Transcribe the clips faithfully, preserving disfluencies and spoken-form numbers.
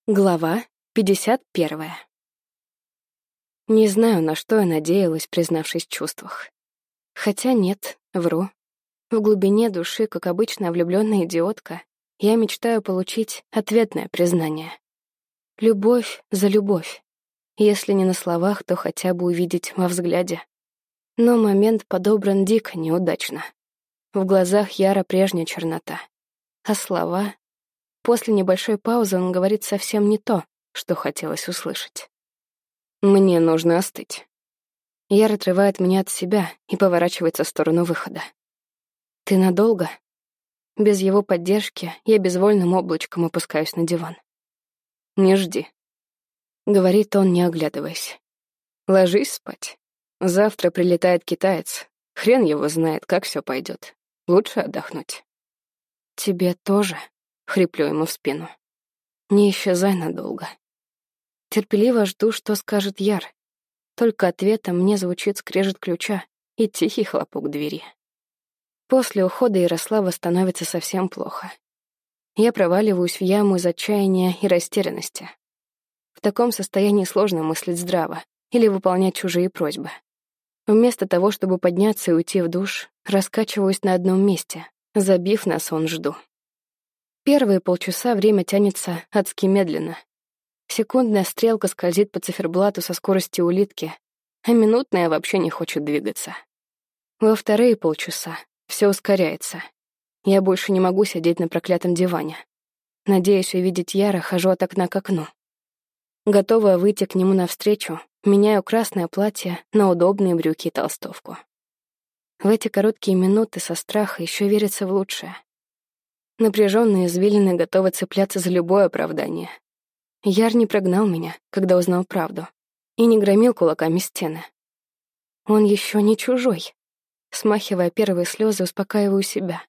Глава пятьдесят первая. Не знаю, на что я надеялась, признавшись в чувствах. Хотя нет, вру. В глубине души, как обычная влюбленная идиотка, я мечтаю получить ответное признание. Любовь за любовь. Если не на словах, то хотя бы увидеть во взгляде. Но момент подобран дико неудачно. В глазах Яра прежняя чернота. А слова... После небольшой паузы он говорит совсем не то, что хотелось услышать. «Мне нужно остыть». Яр отрывает меня от себя и поворачивается в сторону выхода. «Ты надолго?» Без его поддержки я безвольным облачком опускаюсь на диван. «Не жди», — говорит он, не оглядываясь. «Ложись спать. Завтра прилетает китаец. Хрен его знает, как все пойдет. Лучше отдохнуть». «Тебе тоже?» — хриплю ему в спину. «Не исчезай надолго». Терпеливо жду, что скажет Яр. Только ответом мне звучит скрежет ключа и тихий хлопок двери. После ухода Ярослава становится совсем плохо. Я проваливаюсь в яму из отчаяния и растерянности. В таком состоянии сложно мыслить здраво или выполнять чужие просьбы. Вместо того, чтобы подняться и уйти в душ, раскачиваюсь на одном месте, забив на сон, жду. Первые полчаса время тянется адски медленно. Секундная стрелка скользит по циферблату со скоростью улитки, а минутная вообще не хочет двигаться. Во вторые полчаса все ускоряется. Я больше не могу сидеть на проклятом диване. Надеясь увидеть Яра, хожу от окна к окну. Готовая выйти к нему навстречу, меняю красное платье на удобные брюки и толстовку. В эти короткие минуты со страха еще верится в лучшее. Напряженные извилины готовы цепляться за любое оправдание. Яр не прогнал меня, когда узнал правду, и не громил кулаками стены. Он еще не чужой. Смахивая первые слезы, успокаиваю себя.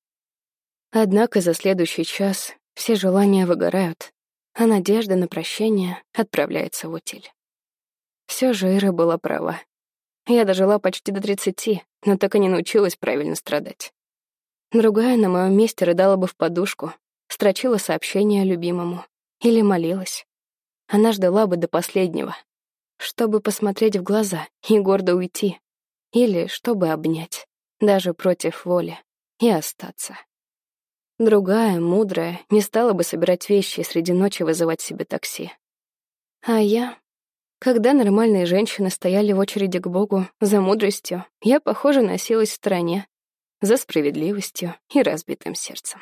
Однако за следующий час все желания выгорают, а надежда на прощение отправляется в утиль. Все же Ира была права. Я дожила почти до тридцати, но так и не научилась правильно страдать. Другая на моем месте рыдала бы в подушку, строчила сообщение любимому или молилась. Она ждала бы до последнего, чтобы посмотреть в глаза и гордо уйти, или чтобы обнять, даже против воли, и остаться. Другая, мудрая, не стала бы собирать вещи и среди ночи вызывать себе такси. А я... Когда нормальные женщины стояли в очереди к Богу за мудростью, я, похоже, носилась в стороне, за справедливостью и разбитым сердцем.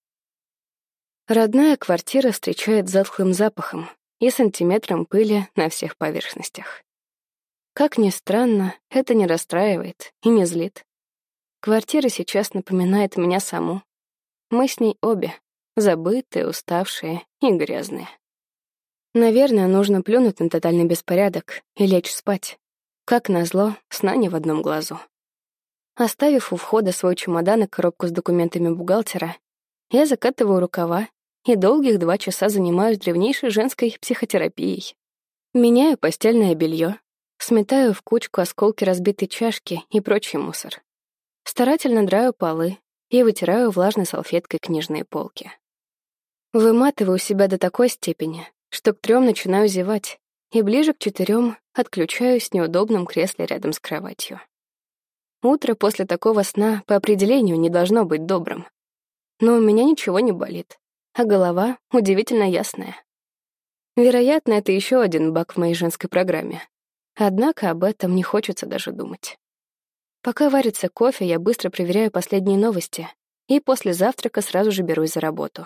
Родная квартира встречает затхлым запахом и сантиметром пыли на всех поверхностях. Как ни странно, это не расстраивает и не злит. Квартира сейчас напоминает меня саму. Мы с ней обе, забытые, уставшие и грязные. Наверное, нужно плюнуть на тотальный беспорядок и лечь спать. Как назло, сна не в одном глазу. Оставив у входа свой чемодан и коробку с документами бухгалтера, я закатываю рукава и долгих два часа занимаюсь древнейшей женской психотерапией. Меняю постельное белье, сметаю в кучку осколки разбитой чашки и прочий мусор. Старательно драю полы и вытираю влажной салфеткой книжные полки. Выматываю себя до такой степени, что к трём начинаю зевать, и ближе к четырём отключаюсь в неудобном кресле рядом с кроватью. Утро после такого сна по определению не должно быть добрым. Но у меня ничего не болит, а голова удивительно ясная. Вероятно, это еще один баг в моей женской программе. Однако об этом не хочется даже думать. Пока варится кофе, я быстро проверяю последние новости и после завтрака сразу же берусь за работу.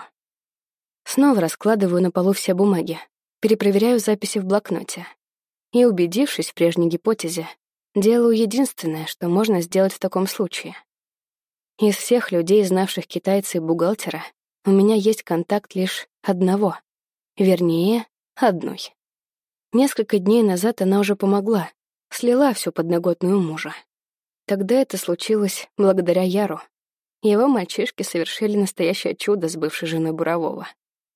Снова раскладываю на полу все бумаги, перепроверяю записи в блокноте и, убедившись в прежней гипотезе, делаю единственное, что можно сделать в таком случае. Из всех людей, знавших китайца и бухгалтера, у меня есть контакт лишь одного, вернее, одной. Несколько дней назад она уже помогла, слила всю подноготную мужа. Тогда это случилось благодаря Яру. Его мальчишки совершили настоящее чудо с бывшей женой Бурового.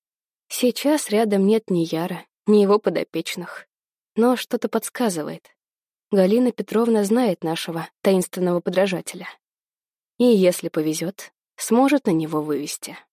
Сейчас рядом нет ни Яра, ни его подопечных, но что-то подсказывает. Галина Петровна знает нашего таинственного подражателя. И, если повезет, сможет на него вывести.